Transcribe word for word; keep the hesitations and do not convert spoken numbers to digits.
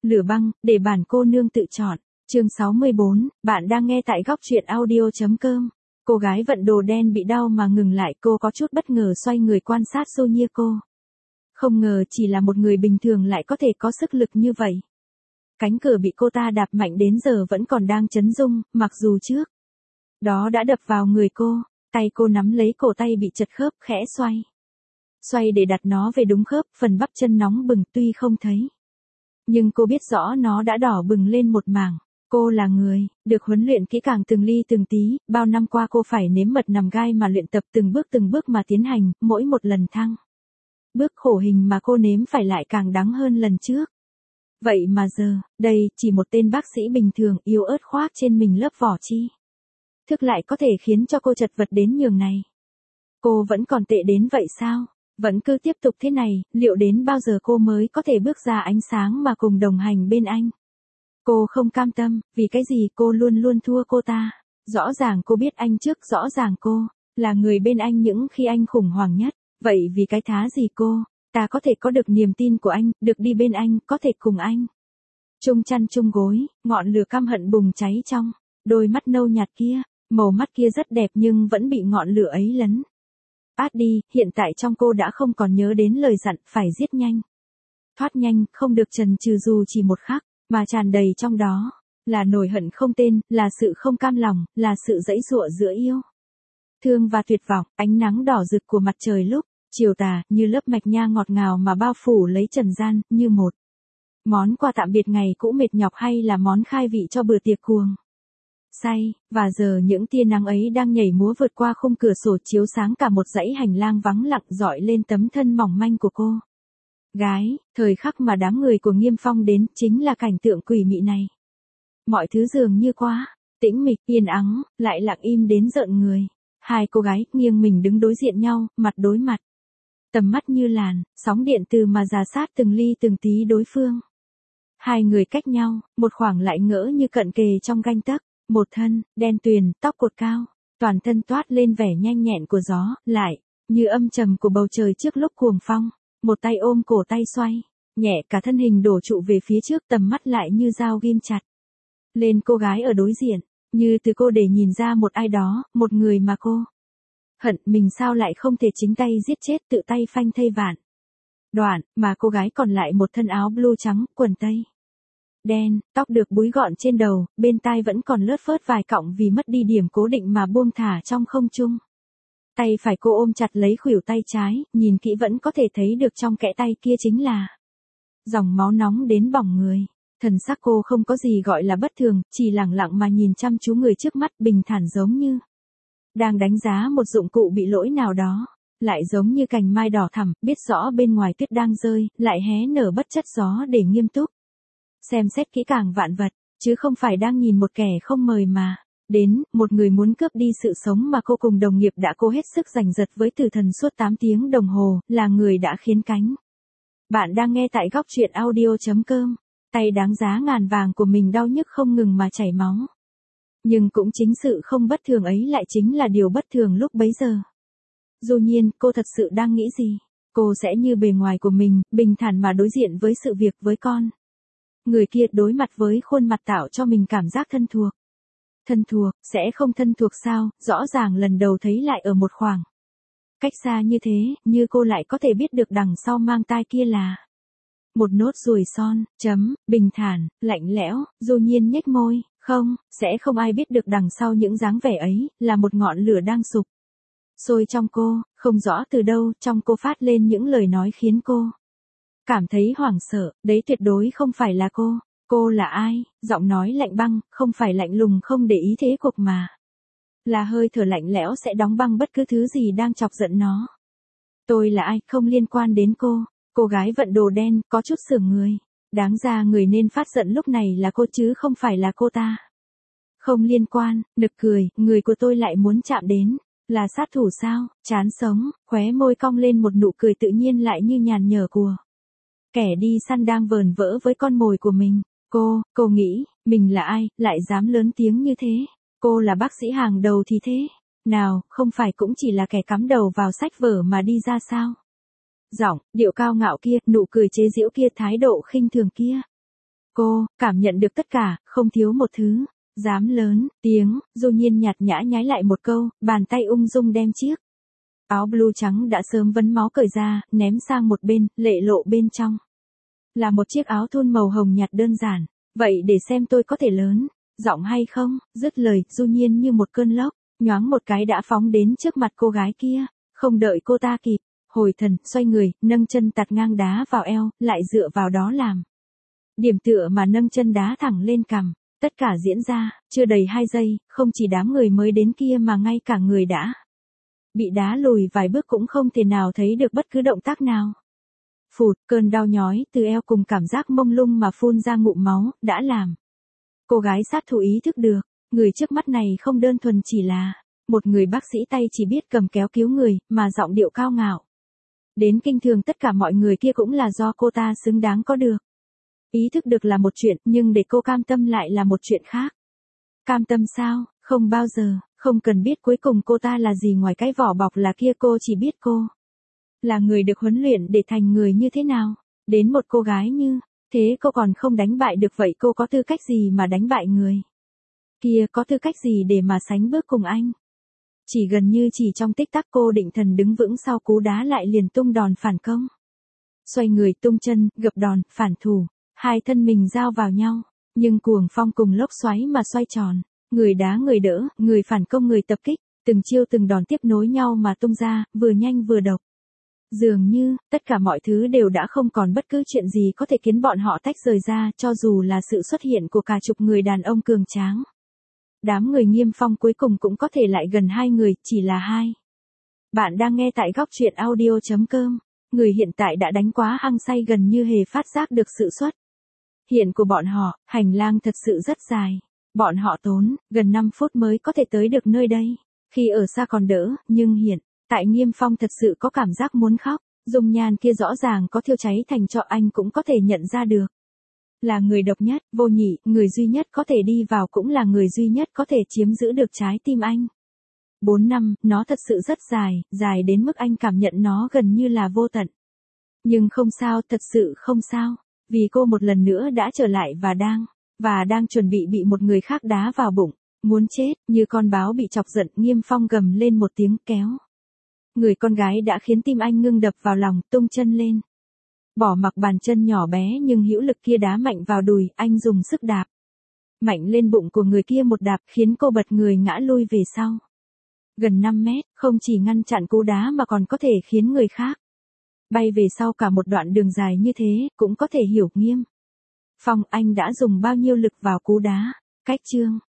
Lửa băng, để bản cô nương tự chọn. Chương sáu mươi bốn, bạn đang nghe tại góc truyện audio.com. Cô gái vận đồ đen bị đau mà ngừng lại, cô có chút bất ngờ xoay người quan sát Sonyeko. Không ngờ chỉ là một người bình thường lại có thể có sức lực như vậy. Cánh cửa bị cô ta đạp mạnh đến giờ vẫn còn đang chấn rung, mặc dù trước đó đã đập vào người cô, tay cô nắm lấy cổ tay bị chật khớp, khẽ xoay. Xoay để đặt nó về đúng khớp, phần bắp chân nóng bừng tuy không thấy. Nhưng cô biết rõ nó đã đỏ bừng lên một mảng. Cô là người, được huấn luyện kỹ càng từng ly từng tí, bao năm qua cô phải nếm mật nằm gai mà luyện tập từng bước từng bước mà tiến hành, mỗi một lần thăng. Bước khổ hình mà cô nếm phải lại càng đắng hơn lần trước. Vậy mà giờ, đây, chỉ một tên bác sĩ bình thường yếu ớt khoác trên mình lớp vỏ chi thức lại có thể khiến cho cô chật vật đến nhường này. Cô vẫn còn tệ đến vậy sao? Vẫn cứ tiếp tục thế này, liệu đến bao giờ cô mới có thể bước ra ánh sáng mà cùng đồng hành bên anh? Cô không cam tâm, vì cái gì cô luôn luôn thua cô ta. Rõ ràng cô biết anh trước, rõ ràng cô là người bên anh những khi anh khủng hoảng nhất. Vậy vì cái thá gì cô, ta có thể có được niềm tin của anh, được đi bên anh, có thể cùng anh chung chăn chung gối, ngọn lửa căm hận bùng cháy trong đôi mắt nâu nhạt kia. Màu mắt kia rất đẹp nhưng vẫn bị ngọn lửa ấy lấn át đi. Hiện tại trong cô đã không còn nhớ đến lời dặn phải giết nhanh, thoát nhanh, không được chần chừ dù chỉ một khắc, mà tràn đầy trong đó là nỗi hận không tên, là sự không cam lòng, là sự giãy giụa giữa yêu thương và tuyệt vọng. Ánh nắng đỏ rực của mặt trời lúc chiều tà như lớp mạch nha ngọt ngào mà bao phủ lấy trần gian, như một món quà tạm biệt ngày cũ mệt nhọc hay là món khai vị cho bữa tiệc cuồng say. Và giờ những tia nắng ấy đang nhảy múa vượt qua khung cửa sổ chiếu sáng cả một dãy hành lang vắng lặng, dọi lên tấm thân mỏng manh của cô gái. Thời khắc mà đám người của Nghiêm Phong đến chính là cảnh tượng quỷ mị này. Mọi thứ dường như quá tĩnh mịch, yên ắng, lại lặng im đến rợn người. Hai cô gái nghiêng mình đứng đối diện nhau, mặt đối mặt, tầm mắt như làn sóng điện từ mà rà sát từng ly từng tí đối phương. Hai người cách nhau một khoảng lại ngỡ như cận kề trong ganh tấc. Một thân đen tuyền, tóc cột cao, toàn thân toát lên vẻ nhanh nhẹn của gió, lại như âm trầm của bầu trời trước lúc cuồng phong. Một tay ôm cổ tay xoay nhẹ cả thân hình đổ trụ về phía trước, tầm mắt lại như dao ghim chặt lên cô gái ở đối diện, như từ cô để nhìn ra một ai đó, một người mà cô hận mình sao lại không thể chính tay giết chết, tự tay phanh thây vạn đoạn, mà cô gái còn lại một thân áo blue trắng, quần tây đen, tóc được búi gọn trên đầu, bên tai vẫn còn lướt phớt vài cọng vì mất đi điểm cố định mà buông thả trong không trung. Tay phải cô ôm chặt lấy khuỷu tay trái, nhìn kỹ vẫn có thể thấy được trong kẽ tay kia chính là dòng máu nóng đến bỏng người. Thần sắc cô không có gì gọi là bất thường, chỉ lẳng lặng mà nhìn chăm chú người trước mắt, bình thản giống như đang đánh giá một dụng cụ bị lỗi nào đó. Lại giống như cành mai đỏ thẳm, biết rõ bên ngoài tuyết đang rơi, lại hé nở bất chấp gió để nghiêm túc xem xét kỹ càng vạn vật, chứ không phải đang nhìn một kẻ không mời mà đến, một người muốn cướp đi sự sống mà cô cùng đồng nghiệp đã cố hết sức giành giật với tử thần suốt tám tiếng đồng hồ, là người đã khiến cánh. Bạn đang nghe tại góc truyện audio.com. Tay đáng giá ngàn vàng của mình đau nhức không ngừng mà chảy máu. Nhưng cũng chính sự không bất thường ấy lại chính là điều bất thường lúc bấy giờ. Dù nhiên, cô thật sự đang nghĩ gì? Cô sẽ như bề ngoài của mình, bình thản mà đối diện với sự việc, với con người kia, đối mặt với khuôn mặt tạo cho mình cảm giác thân thuộc. Thân thuộc, sẽ không thân thuộc sao? Rõ ràng lần đầu thấy lại ở một khoảng cách xa như thế, như cô lại có thể biết được đằng sau mang tai kia là một nốt ruồi son, chấm, bình thản, lạnh lẽo. Dù nhiên nhếch môi, không, sẽ không ai biết được đằng sau những dáng vẻ ấy, là một ngọn lửa đang sục sôi trong cô, không rõ từ đâu, trong cô phát lên những lời nói khiến cô cảm thấy hoảng sợ. Đấy tuyệt đối không phải là cô. Cô là ai? Giọng nói lạnh băng, không phải lạnh lùng không để ý thế cuộc mà là hơi thở lạnh lẽo sẽ đóng băng bất cứ thứ gì đang chọc giận nó. Tôi là ai? Không liên quan đến cô. Cô gái vận đồ đen có chút sững người. Đáng ra người nên phát giận lúc này là cô chứ không phải là cô ta. Không liên quan. Nực cười, người của tôi lại muốn chạm đến là sát thủ sao? Chán sống, khóe môi cong lên một nụ cười tự nhiên lại như nhàn nhở của kẻ đi săn đang vờn vỡ với con mồi của mình. Cô, cô nghĩ, mình là ai, lại dám lớn tiếng như thế? Cô là bác sĩ hàng đầu thì thế nào, không phải cũng chỉ là kẻ cắm đầu vào sách vở mà đi ra sao? Giọng, điệu cao ngạo kia, nụ cười chế giễu kia, thái độ khinh thường kia. Cô, cảm nhận được tất cả, không thiếu một thứ. Dám lớn, tiếng, Du Nhiên nhạt nhã nhái lại một câu, bàn tay ung dung đem chiếc áo blue trắng đã sớm vấn máu cởi ra, ném sang một bên, lệ lộ bên trong. Là một chiếc áo thun màu hồng nhạt đơn giản. Vậy để xem tôi có thể lớn, giọng hay không, dứt lời, Du Nhiên như một cơn lốc, nhoáng một cái đã phóng đến trước mặt cô gái kia, không đợi cô ta kịp, hồi thần, xoay người, nâng chân tạt ngang đá vào eo, lại dựa vào đó làm. Điểm tựa mà nâng chân đá thẳng lên cằm, tất cả diễn ra, chưa đầy hai giây, không chỉ đám người mới đến kia mà ngay cả người đã bị đá lùi vài bước cũng không thể nào thấy được bất cứ động tác nào. Phụt, cơn đau nhói từ eo cùng cảm giác mông lung mà phun ra ngụm máu, đã làm cô gái sát thủ ý thức được, người trước mắt này không đơn thuần chỉ là một người bác sĩ tay chỉ biết cầm kéo cứu người, mà giọng điệu cao ngạo. Đến kinh thường tất cả mọi người kia cũng là do cô ta xứng đáng có được. Ý thức được là một chuyện, nhưng để cô cam tâm lại là một chuyện khác. Cam tâm sao? Không bao giờ, không cần biết cuối cùng cô ta là gì ngoài cái vỏ bọc là kia, cô chỉ biết cô là người được huấn luyện để thành người như thế nào. Đến một cô gái như thế cô còn không đánh bại được, vậy cô có tư cách gì mà đánh bại người kia, có tư cách gì để mà sánh bước cùng anh? Chỉ gần như chỉ trong tích tắc cô định thần đứng vững, sau cú đá lại liền tung đòn phản công. Xoay người tung chân, gập đòn, phản thủ, hai thân mình giao vào nhau, nhưng cuồng phong cùng lốc xoáy mà xoay tròn, người đá người đỡ, người phản công người tập kích, từng chiêu từng đòn tiếp nối nhau mà tung ra, vừa nhanh vừa độc. Dường như, tất cả mọi thứ đều đã không còn bất cứ chuyện gì có thể khiến bọn họ tách rời ra, cho dù là sự xuất hiện của cả chục người đàn ông cường tráng. Đám người Nghiêm Phong cuối cùng cũng có thể lại gần hai người, chỉ là hai. Bạn đang nghe tại góc truyện audio chấm com. Người hiện tại đã đánh quá hăng say gần như hề phát giác được sự xuất hiện của bọn họ, hành lang thật sự rất dài. Bọn họ tốn gần năm phút mới có thể tới được nơi đây. Khi ở xa còn đỡ, nhưng hiện tại Nghiêm Phong thật sự có cảm giác muốn khóc. Dung nhan kia rõ ràng có thiêu cháy thành tro, anh cũng có thể nhận ra được. Là người độc nhất, vô nhị, người duy nhất có thể đi vào, cũng là người duy nhất có thể chiếm giữ được trái tim anh. Bốn năm, nó thật sự rất dài, dài đến mức anh cảm nhận nó gần như là vô tận. Nhưng không sao, thật sự không sao. Vì cô một lần nữa đã trở lại và đang, và đang chuẩn bị bị một người khác đá vào bụng. Muốn chết, như con báo bị chọc giận, Nghiêm Phong gầm lên một tiếng kéo. Người con gái đã khiến tim anh ngưng đập vào lòng, tung chân lên. Bỏ mặc bàn chân nhỏ bé nhưng hữu lực kia đá mạnh vào đùi, anh dùng sức đạp mạnh lên bụng của người kia một đạp, khiến cô bật người ngã lui về sau. Gần năm mét, không chỉ ngăn chặn cú đá mà còn có thể khiến người khác bay về sau cả một đoạn đường dài như thế, cũng có thể hiểu Nghiêm Phong anh đã dùng bao nhiêu lực vào cú đá. Cách chương